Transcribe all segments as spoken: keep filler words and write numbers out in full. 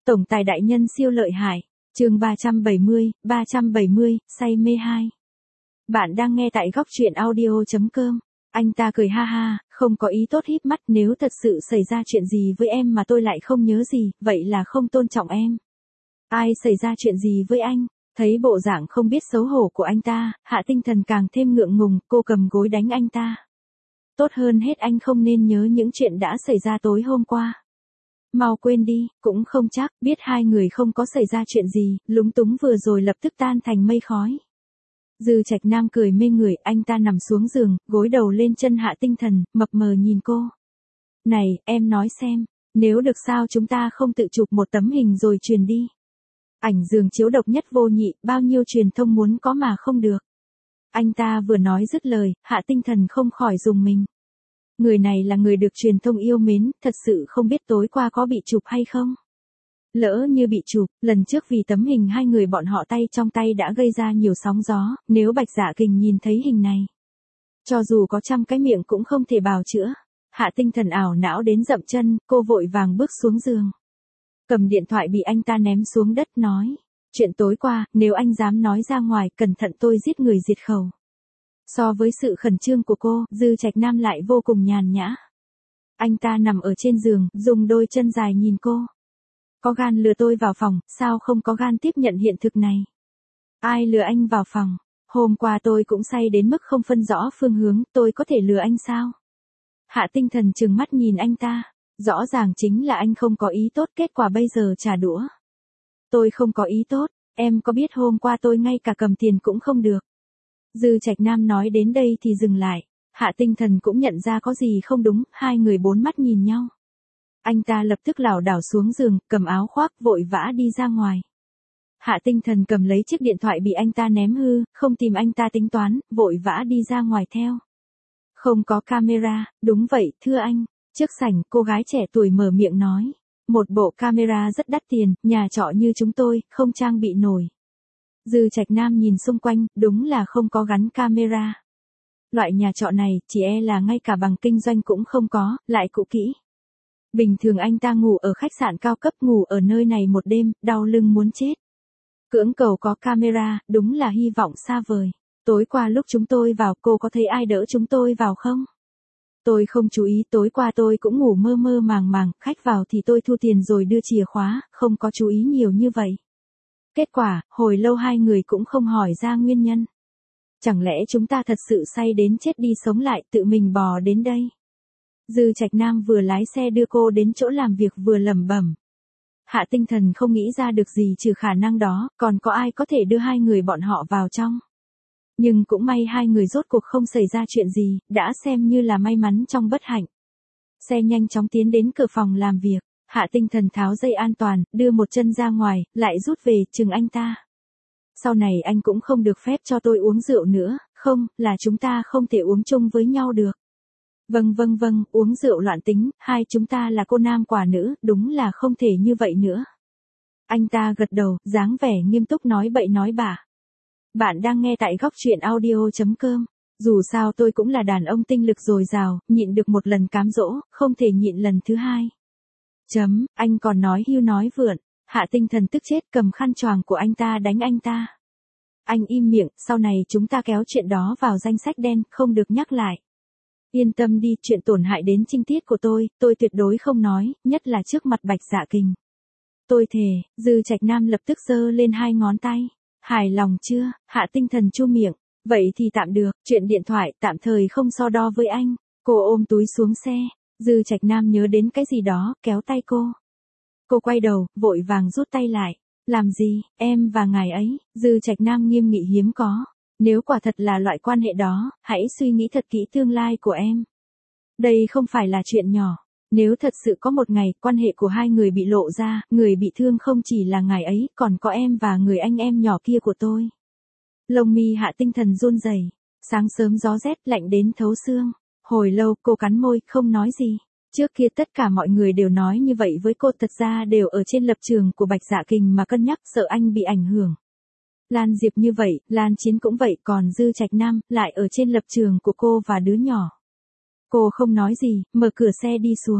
Tổng tài đại nhân siêu lợi hại. Chương ba trăm bảy mươi, ba trăm bảy mươi, say mê hai. Bạn đang nghe tại góc truyện audio chấm com. Anh ta cười ha ha, không có ý tốt híp mắt, nếu thật sự xảy ra chuyện gì với em mà tôi lại không nhớ gì, vậy là không tôn trọng em. Ai xảy ra chuyện gì với anh? Thấy bộ dạng không biết xấu hổ của anh ta, Hạ Tinh Thần càng thêm ngượng ngùng, cô cầm gối đánh anh ta. Tốt hơn hết anh không nên nhớ những chuyện đã xảy ra tối hôm qua. Mau quên đi, cũng không chắc, biết hai người không có xảy ra chuyện gì, lúng túng vừa rồi lập tức tan thành mây khói. Dư Trạch Nam cười mê người, anh ta nằm xuống giường, gối đầu lên chân Hạ Tinh Thần, mập mờ nhìn cô. Này, em nói xem, nếu được sao chúng ta không tự chụp một tấm hình rồi truyền đi. Ảnh giường chiếu độc nhất vô nhị, bao nhiêu truyền thông muốn có mà không được. Anh ta vừa nói dứt lời, Hạ Tinh Thần không khỏi rùng mình. Người này là người được truyền thông yêu mến, thật sự không biết tối qua có bị chụp hay không. Lỡ như bị chụp, lần trước vì tấm hình hai người bọn họ tay trong tay đã gây ra nhiều sóng gió, nếu Bạch Dạ Kình nhìn thấy hình này. Cho dù có trăm cái miệng cũng không thể bào chữa. Hạ Tinh Thần ảo não đến dậm chân, cô vội vàng bước xuống giường. Cầm điện thoại bị anh ta ném xuống đất nói. Chuyện tối qua, nếu anh dám nói ra ngoài, cẩn thận tôi giết người diệt khẩu. So với sự khẩn trương của cô, Dư Trạch Nam lại vô cùng nhàn nhã. Anh ta nằm ở trên giường, dùng đôi chân dài nhìn cô. Có gan lừa tôi vào phòng, sao không có gan tiếp nhận hiện thực này? Ai lừa anh vào phòng? Hôm qua tôi cũng say đến mức không phân rõ phương hướng, tôi có thể lừa anh sao? Hạ Tinh Thần trừng mắt nhìn anh ta. Rõ ràng chính là anh không có ý tốt, kết quả bây giờ trả đũa. Tôi không có ý tốt, em có biết hôm qua tôi ngay cả cầm tiền cũng không được. Dư Trạch Nam nói đến đây thì dừng lại. Hạ Tinh Thần cũng nhận ra có gì không đúng, hai người bốn mắt nhìn nhau. Anh ta lập tức lảo đảo xuống giường, cầm áo khoác vội vã đi ra ngoài. Hạ Tinh Thần cầm lấy chiếc điện thoại bị anh ta ném hư, không tìm anh ta tính toán, vội vã đi ra ngoài theo. Không có camera, đúng vậy, thưa anh. Trước sảnh, cô gái trẻ tuổi mở miệng nói. Một bộ camera rất đắt tiền, nhà trọ như chúng tôi, không trang bị nổi. Dư Trạch Nam nhìn xung quanh, đúng là không có gắn camera. Loại nhà trọ này, chỉ e là ngay cả bằng kinh doanh cũng không có, lại cũ kỹ. Bình thường anh ta ngủ ở khách sạn cao cấp, ngủ ở nơi này một đêm, đau lưng muốn chết. Cưỡng cầu có camera, đúng là hy vọng xa vời. Tối qua lúc chúng tôi vào, cô có thấy ai đỡ chúng tôi vào không? Tôi không chú ý, tối qua tôi cũng ngủ mơ mơ màng màng, khách vào thì tôi thu tiền rồi đưa chìa khóa, không có chú ý nhiều như vậy. Kết quả, hồi lâu hai người cũng không hỏi ra nguyên nhân. Chẳng lẽ chúng ta thật sự say đến chết đi sống lại, tự mình bò đến đây? Dư Trạch Nam vừa lái xe đưa cô đến chỗ làm việc vừa lẩm bẩm. Hạ Tinh Thần không nghĩ ra được gì trừ khả năng đó, còn có ai có thể đưa hai người bọn họ vào trong. Nhưng cũng may hai người rốt cuộc không xảy ra chuyện gì, đã xem như là may mắn trong bất hạnh. Xe nhanh chóng tiến đến cửa phòng làm việc, Hạ Tinh Thần tháo dây an toàn, đưa một chân ra ngoài, lại rút về, chừng anh ta. Sau này anh cũng không được phép cho tôi uống rượu nữa, không, là chúng ta không thể uống chung với nhau được. Vâng vâng vâng, uống rượu loạn tính, hai chúng ta là cô nam quả nữ, đúng là không thể như vậy nữa. Anh ta gật đầu, dáng vẻ nghiêm túc nói bậy nói bạ. Bạn đang nghe tại góc truyện audio chấm com. Dù sao tôi cũng là đàn ông tinh lực dồi dào, nhịn được một lần cám dỗ, không thể nhịn lần thứ hai. Chấm, anh còn nói hưu nói vượn. Hạ Tinh Thần tức chết, cầm khăn choàng của anh ta đánh anh ta. Anh im miệng, sau này chúng ta kéo chuyện đó vào danh sách đen, không được nhắc lại. Yên tâm đi, chuyện tổn hại đến trinh tiết của tôi, tôi tuyệt đối không nói, nhất là trước mặt Bạch Dạ Kình. Tôi thề. Dư Trạch Nam lập tức giơ lên hai ngón tay. Hài lòng chưa? Hạ Tinh Thần chu miệng. Vậy thì tạm được, chuyện điện thoại tạm thời không so đo với anh. Cô ôm túi xuống xe. Dư Trạch Nam nhớ đến cái gì đó, kéo tay cô. Cô quay đầu, vội vàng rút tay lại. Làm gì, em và ngài ấy? Dư Trạch Nam nghiêm nghị hiếm có. Nếu quả thật là loại quan hệ đó, hãy suy nghĩ thật kỹ tương lai của em. Đây không phải là chuyện nhỏ. Nếu thật sự có một ngày, quan hệ của hai người bị lộ ra, người bị thương không chỉ là ngài ấy, còn có em và người anh em nhỏ kia của tôi. Lông mi Hạ Tinh Thần run rẩy. Sáng sớm gió rét lạnh đến thấu xương. Hồi lâu cô cắn môi, không nói gì. Trước kia tất cả mọi người đều nói như vậy với cô, thật ra đều ở trên lập trường của Bạch Dạ Kình mà cân nhắc, sợ anh bị ảnh hưởng. Lan Diệp như vậy, Lan Chiến cũng vậy, còn Dư Trạch Nam lại ở trên lập trường của cô và đứa nhỏ. Cô không nói gì, mở cửa xe đi xuống.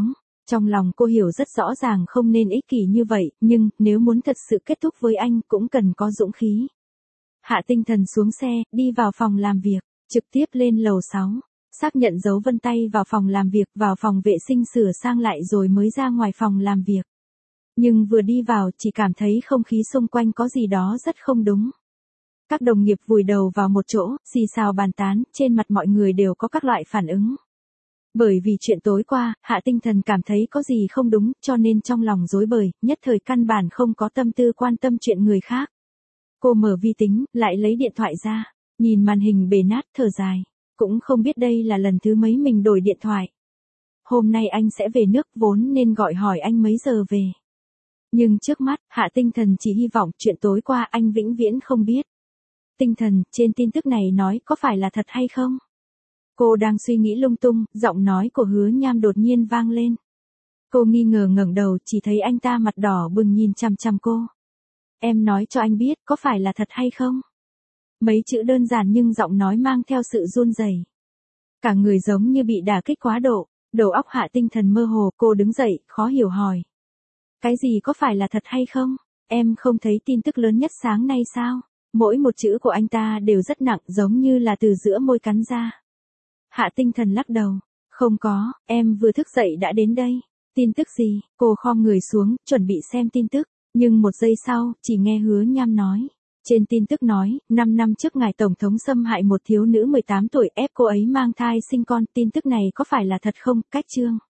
Trong lòng cô hiểu rất rõ ràng không nên ích kỷ như vậy, nhưng nếu muốn thật sự kết thúc với anh cũng cần có dũng khí. Hạ Tinh Thần xuống xe, đi vào phòng làm việc, trực tiếp lên lầu sáu, xác nhận dấu vân tay vào phòng làm việc, vào phòng vệ sinh sửa sang lại rồi mới ra ngoài phòng làm việc. Nhưng vừa đi vào chỉ cảm thấy không khí xung quanh có gì đó rất không đúng. Các đồng nghiệp vùi đầu vào một chỗ, xì xào bàn tán, trên mặt mọi người đều có các loại phản ứng. Bởi vì chuyện tối qua, Hạ Tinh Thần cảm thấy có gì không đúng, cho nên trong lòng rối bời, nhất thời căn bản không có tâm tư quan tâm chuyện người khác. Cô mở vi tính, lại lấy điện thoại ra, nhìn màn hình bể nát thở dài. Cũng không biết đây là lần thứ mấy mình đổi điện thoại. Hôm nay anh sẽ về nước vốn nên gọi hỏi anh mấy giờ về. Nhưng trước mắt, Hạ Tinh Thần chỉ hy vọng chuyện tối qua anh vĩnh viễn không biết. Tinh Thần, trên tin tức này nói có phải là thật hay không? Cô đang suy nghĩ lung tung, giọng nói của Hứa Nham đột nhiên vang lên. Cô nghi ngờ ngẩng đầu chỉ thấy anh ta mặt đỏ bừng nhìn chằm chằm cô. Em nói cho anh biết có phải là thật hay không? Mấy chữ đơn giản nhưng giọng nói mang theo sự run rẩy. Cả người giống như bị đả kích quá độ, đầu óc Hạ Tinh Thần mơ hồ, cô đứng dậy, khó hiểu hỏi. Cái gì có phải là thật hay không? Em không thấy tin tức lớn nhất sáng nay sao? Mỗi một chữ của anh ta đều rất nặng giống như là từ giữa môi cắn ra. Hạ Tinh Thần lắc đầu. Không có, em vừa thức dậy đã đến đây. Tin tức gì? Cô khom người xuống, chuẩn bị xem tin tức. Nhưng một giây sau, chỉ nghe Hứa Nham nói. Trên tin tức nói, năm năm trước ngài Tổng thống xâm hại một thiếu nữ mười tám tuổi ép cô ấy mang thai sinh con. Tin tức này có phải là thật không? Cách chương.